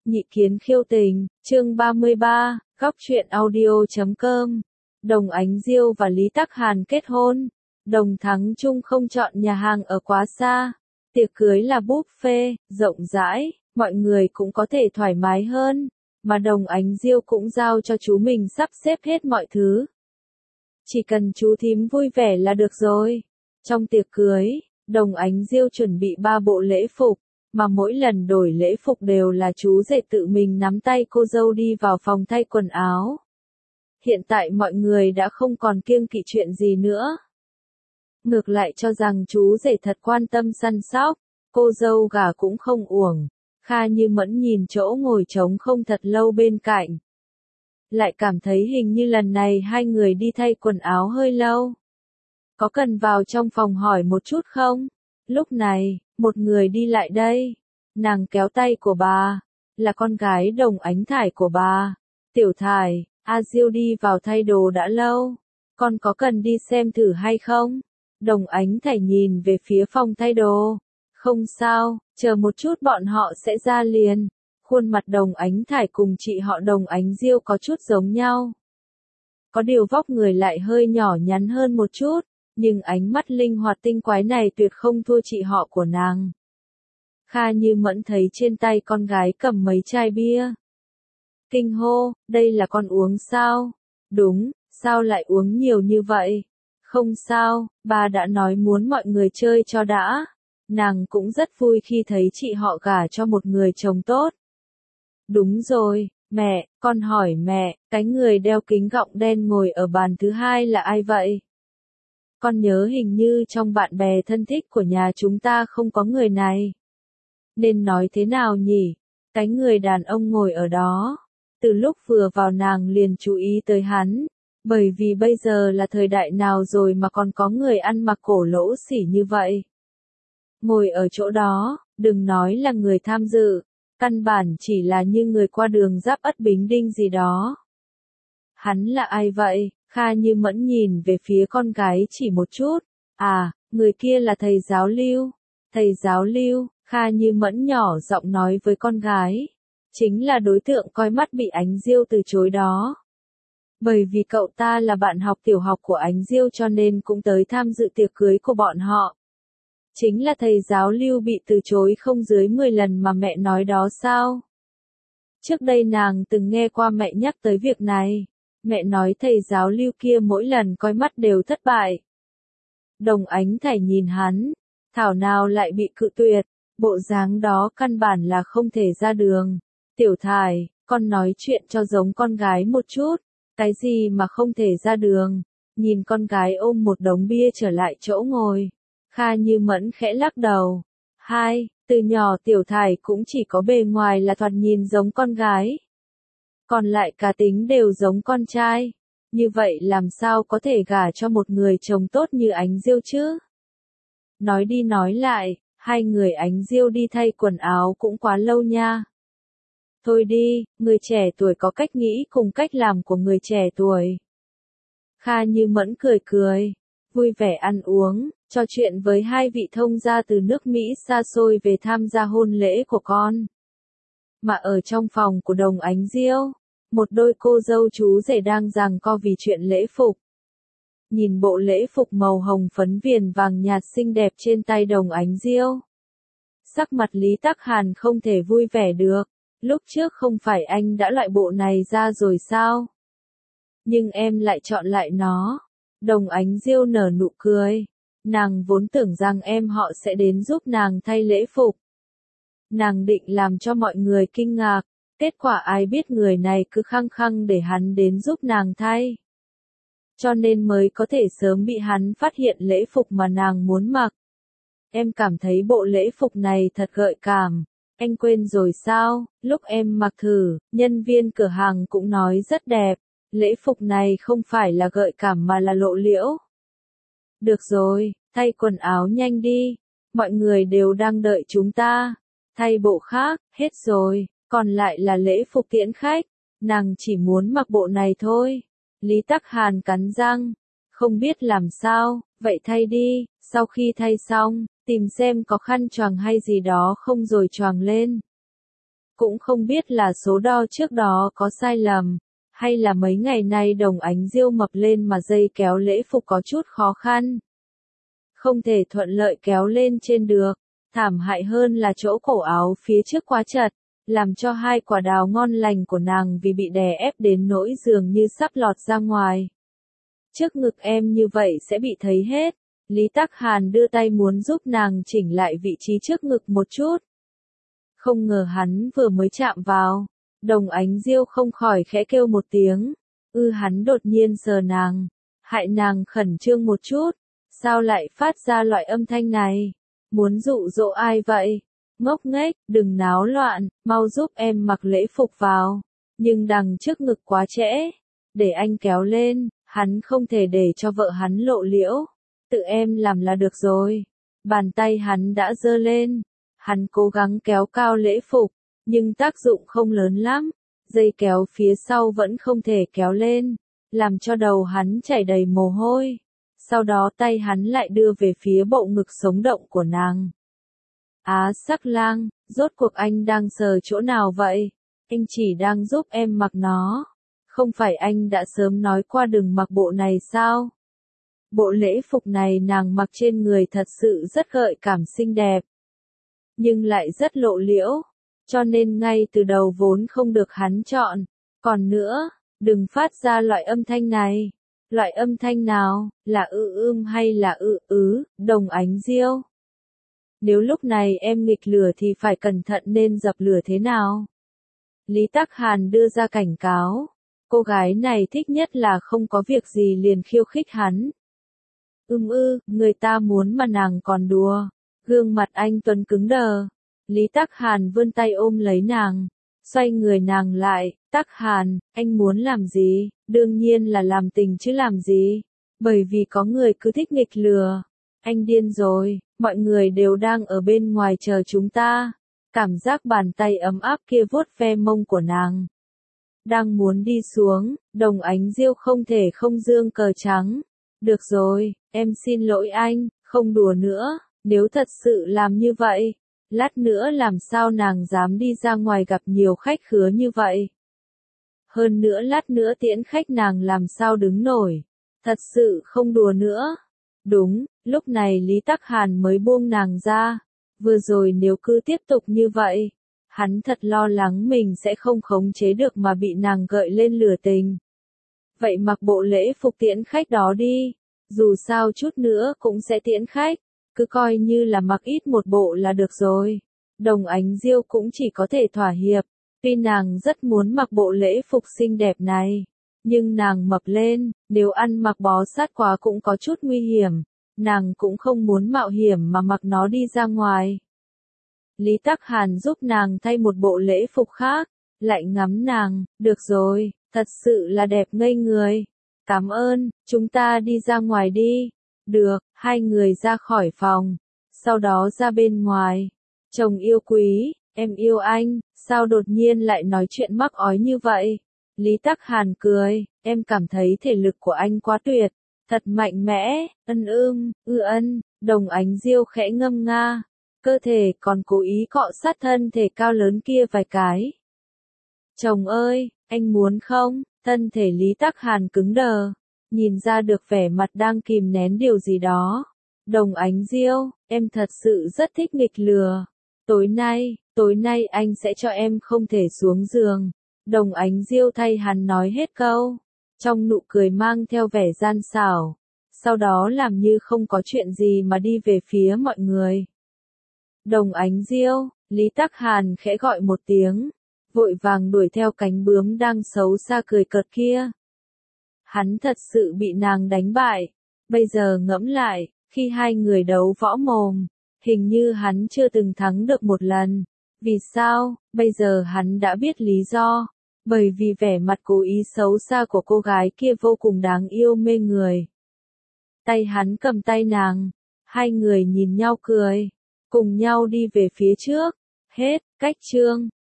Nhị kiến khiêu tình, chương 33, góc truyện audio.com. Đồng Ánh Diêu và Lý Tắc Hàn kết hôn. Đồng Thắng Trung không chọn nhà hàng ở quá xa. Tiệc cưới là buffet, rộng rãi, mọi người cũng có thể thoải mái hơn. Mà Đồng Ánh Diêu cũng giao cho chú mình sắp xếp hết mọi thứ. Chỉ cần chú thím vui vẻ là được rồi. Trong tiệc cưới, Đồng Ánh Diêu chuẩn bị 3 bộ lễ phục. Mà mỗi lần đổi lễ phục đều là chú rể tự mình nắm tay cô dâu đi vào phòng thay quần áo. Hiện tại mọi người đã không còn kiêng kỵ chuyện gì nữa. Ngược lại cho rằng chú rể thật quan tâm săn sóc, cô dâu gả cũng không uổng. Kha Như Mẫn nhìn chỗ ngồi trống không thật lâu bên cạnh. Lại cảm thấy hình như lần này hai người đi thay quần áo hơi lâu. Có cần vào trong phòng hỏi một chút không? Lúc này, một người đi lại đây. Nàng kéo tay của bà. Là con gái Đồng Ánh Thải của bà. Tiểu Thải, A Diêu đi vào thay đồ đã lâu. Con có cần đi xem thử hay không? Đồng Ánh Thải nhìn về phía phòng thay đồ. Không sao, chờ một chút bọn họ sẽ ra liền. Khuôn mặt Đồng Ánh Thải cùng chị họ Đồng Ánh Diêu có chút giống nhau. Có điều vóc người lại hơi nhỏ nhắn hơn một chút. Nhưng ánh mắt linh hoạt tinh quái này tuyệt không thua chị họ của nàng. Kha Như Mẫn thấy trên tay con gái cầm mấy chai bia. Kinh hô, đây là con uống sao? Đúng, sao lại uống nhiều như vậy? Không sao, bà đã nói muốn mọi người chơi cho đã. Nàng cũng rất vui khi thấy chị họ gả cho một người chồng tốt. Đúng rồi, mẹ, con hỏi mẹ, cái người đeo kính gọng đen ngồi ở bàn thứ hai là ai vậy? Con nhớ hình như trong bạn bè thân thích của nhà chúng ta không có người này. Nên nói thế nào nhỉ? Cái người đàn ông ngồi ở đó. Từ lúc vừa vào nàng liền chú ý tới hắn. Bởi vì bây giờ là thời đại nào rồi mà còn có người ăn mặc cổ lỗ xỉ như vậy. Ngồi ở chỗ đó, đừng nói là người tham dự. Căn bản chỉ là như người qua đường Giáp Ất Bính Đinh gì đó. Hắn là ai vậy? Kha Như Mẫn nhìn về phía con gái chỉ một chút. À, người kia là thầy giáo Lưu. Thầy giáo Lưu, Kha Như Mẫn nhỏ giọng nói với con gái. Chính là đối tượng coi mắt bị Ánh Diêu từ chối đó. Bởi vì cậu ta là bạn học tiểu học của Ánh Diêu cho nên cũng tới tham dự tiệc cưới của bọn họ. Chính là thầy giáo Lưu bị từ chối không dưới 10 lần mà mẹ nói đó sao? Trước đây nàng từng nghe qua mẹ nhắc tới việc này. Mẹ nói thầy giáo Lưu kia mỗi lần coi mắt đều thất bại. Đồng Ánh Thải nhìn hắn, thảo nào lại bị cự tuyệt, bộ dáng đó căn bản là không thể ra đường. Tiểu Thải, con nói chuyện cho giống con gái một chút, cái gì mà không thể ra đường, nhìn con gái ôm một đống bia trở lại chỗ ngồi. Kha Như Mẫn khẽ lắc đầu. Từ nhỏ Tiểu Thải cũng chỉ có bề ngoài là thoạt nhìn giống con gái. Còn lại cá tính đều giống con trai. Như vậy làm sao có thể gả cho một người chồng tốt như Ánh Diêu chứ? Nói đi nói lại, hai người Ánh Diêu đi thay quần áo cũng quá lâu nha. Thôi đi, người trẻ tuổi có cách nghĩ cùng cách làm của người trẻ tuổi. Kha Như Mẫn cười cười, vui vẻ ăn uống, trò chuyện với hai vị thông gia từ nước Mỹ xa xôi về tham gia hôn lễ của con. Mà ở trong phòng của Đồng Ánh Diêu, một đôi cô dâu chú rể đang giằng co vì chuyện lễ phục. Nhìn bộ lễ phục màu hồng phấn viền vàng nhạt xinh đẹp trên tay Đồng Ánh Diêu. Sắc mặt Lý Tắc Hàn không thể vui vẻ được, lúc trước không phải anh đã loại bộ này ra rồi sao? Nhưng em lại chọn lại nó. Đồng Ánh Diêu nở nụ cười. Nàng vốn tưởng rằng em họ sẽ đến giúp nàng thay lễ phục. Nàng định làm cho mọi người kinh ngạc, kết quả ai biết người này cứ khăng khăng để hắn đến giúp nàng thay. Cho nên mới có thể sớm bị hắn phát hiện lễ phục mà nàng muốn mặc. Em cảm thấy bộ lễ phục này thật gợi cảm. Anh quên rồi sao, lúc em mặc thử, nhân viên cửa hàng cũng nói rất đẹp. Lễ phục này không phải là gợi cảm mà là lộ liễu. Được rồi, thay quần áo nhanh đi. Mọi người đều đang đợi chúng ta. Thay bộ khác, hết rồi, còn lại là lễ phục tiễn khách. Nàng chỉ muốn mặc bộ này thôi. Lý Tắc Hàn cắn răng. Không biết làm sao, vậy thay đi. Sau khi thay xong, tìm xem có khăn choàng hay gì đó không rồi choàng lên. Cũng không biết là số đo trước đó có sai lầm, hay là mấy ngày nay Đồng Ánh Diêu mập lên mà dây kéo lễ phục có chút khó khăn. Không thể thuận lợi kéo lên trên được, thảm hại hơn là chỗ cổ áo phía trước quá chật, làm cho hai quả đào ngon lành của nàng vì bị đè ép đến nỗi dường như sắp lọt ra ngoài. Trước ngực em như vậy sẽ bị thấy hết. Lý Tắc Hàn đưa tay muốn giúp nàng chỉnh lại vị trí trước ngực một chút. Không ngờ hắn vừa mới chạm vào, Đồng Ánh Diêu không khỏi khẽ kêu một tiếng. Hắn đột nhiên sờ nàng, hại nàng khẩn trương một chút. Sao lại phát ra loại âm thanh này? Muốn dụ dỗ ai vậy? Ngốc nghếch, đừng náo loạn, mau giúp em mặc lễ phục vào. Nhưng đằng trước ngực quá trễ, để anh kéo lên, hắn không thể để cho vợ hắn lộ liễu. Tự em làm là được rồi. Bàn tay hắn đã giơ lên, hắn cố gắng kéo cao lễ phục, nhưng tác dụng không lớn lắm. Dây kéo phía sau vẫn không thể kéo lên, làm cho đầu hắn chảy đầy mồ hôi. Sau đó tay hắn lại đưa về phía bộ ngực sống động của nàng. Sắc lang, rốt cuộc anh đang sờ chỗ nào vậy? Anh chỉ đang giúp em mặc nó. Không phải anh đã sớm nói qua đừng mặc bộ này sao? Bộ lễ phục này nàng mặc trên người thật sự rất gợi cảm xinh đẹp, nhưng lại rất lộ liễu, cho nên ngay từ đầu vốn không được hắn chọn. Còn nữa, đừng phát ra loại âm thanh này. Loại âm thanh nào, là hay là Đồng Ánh Diêu? Nếu lúc này em nghịch lửa thì phải cẩn thận nên dập lửa thế nào? Lý Tắc Hàn đưa ra cảnh cáo. Cô gái này thích nhất là không có việc gì liền khiêu khích hắn. Người ta muốn mà nàng còn đùa. Gương mặt anh Tuấn cứng đờ. Lý Tắc Hàn vươn tay ôm lấy nàng, xoay người nàng lại. Tắc Hàn, anh muốn làm gì? Đương nhiên là làm tình chứ làm gì? Bởi vì có người cứ thích nghịch lừa. Anh điên rồi, mọi người đều đang ở bên ngoài chờ chúng ta. Cảm giác bàn tay ấm áp kia vuốt ve mông của nàng. Đang muốn đi xuống, Đồng Ánh Diêu không thể không giương cờ trắng. Được rồi, em xin lỗi anh, không đùa nữa, nếu thật sự làm như vậy, lát nữa làm sao nàng dám đi ra ngoài gặp nhiều khách khứa như vậy. Hơn nữa lát nữa tiễn khách nàng làm sao đứng nổi, thật sự không đùa nữa. Đúng, lúc này Lý Tắc Hàn mới buông nàng ra, vừa rồi nếu cứ tiếp tục như vậy, hắn thật lo lắng mình sẽ không khống chế được mà bị nàng gợi lên lửa tình. Vậy mặc bộ lễ phục tiễn khách đó đi, dù sao chút nữa cũng sẽ tiễn khách, cứ coi như là mặc ít một bộ là được rồi. Đồng Ánh Diêu cũng chỉ có thể thỏa hiệp, tuy nàng rất muốn mặc bộ lễ phục xinh đẹp này, nhưng nàng mập lên, nếu ăn mặc bó sát quá cũng có chút nguy hiểm, nàng cũng không muốn mạo hiểm mà mặc nó đi ra ngoài. Lý Tắc Hàn giúp nàng thay một bộ lễ phục khác, lại ngắm nàng, được rồi, thật sự là đẹp ngây người. Cảm ơn, chúng ta đi ra ngoài đi. Được, hai người ra khỏi phòng, sau đó ra bên ngoài. Chồng yêu quý, em yêu anh, sao đột nhiên lại nói chuyện mắc ói như vậy? Lý Tắc Hàn cười, em cảm thấy thể lực của anh quá tuyệt, thật mạnh mẽ, Đồng Ánh Diêu khẽ ngâm nga, cơ thể còn cố ý cọ sát thân thể cao lớn kia vài cái. Chồng ơi, anh muốn không? Thân thể Lý Tắc Hàn cứng đờ, nhìn ra được vẻ mặt đang kìm nén điều gì đó. Đồng Ánh Diêu, em thật sự rất thích nghịch lừa. Tối nay anh sẽ cho em không thể xuống giường. Đồng Ánh Diêu thay hắn nói hết câu, trong nụ cười mang theo vẻ gian xảo, sau đó làm như không có chuyện gì mà đi về phía mọi người. Đồng Ánh Diêu, Lý Tắc Hàn khẽ gọi một tiếng, vội vàng đuổi theo cánh bướm đang xấu xa cười cợt kia. Hắn thật sự bị nàng đánh bại, bây giờ ngẫm lại, khi hai người đấu võ mồm, hình như hắn chưa từng thắng được một lần. Vì sao? Bây giờ hắn đã biết lý do. Bởi vì vẻ mặt cố ý xấu xa của cô gái kia vô cùng đáng yêu mê người. Tay hắn cầm tay nàng, hai người nhìn nhau cười, cùng nhau đi về phía trước. Hết, cách chương.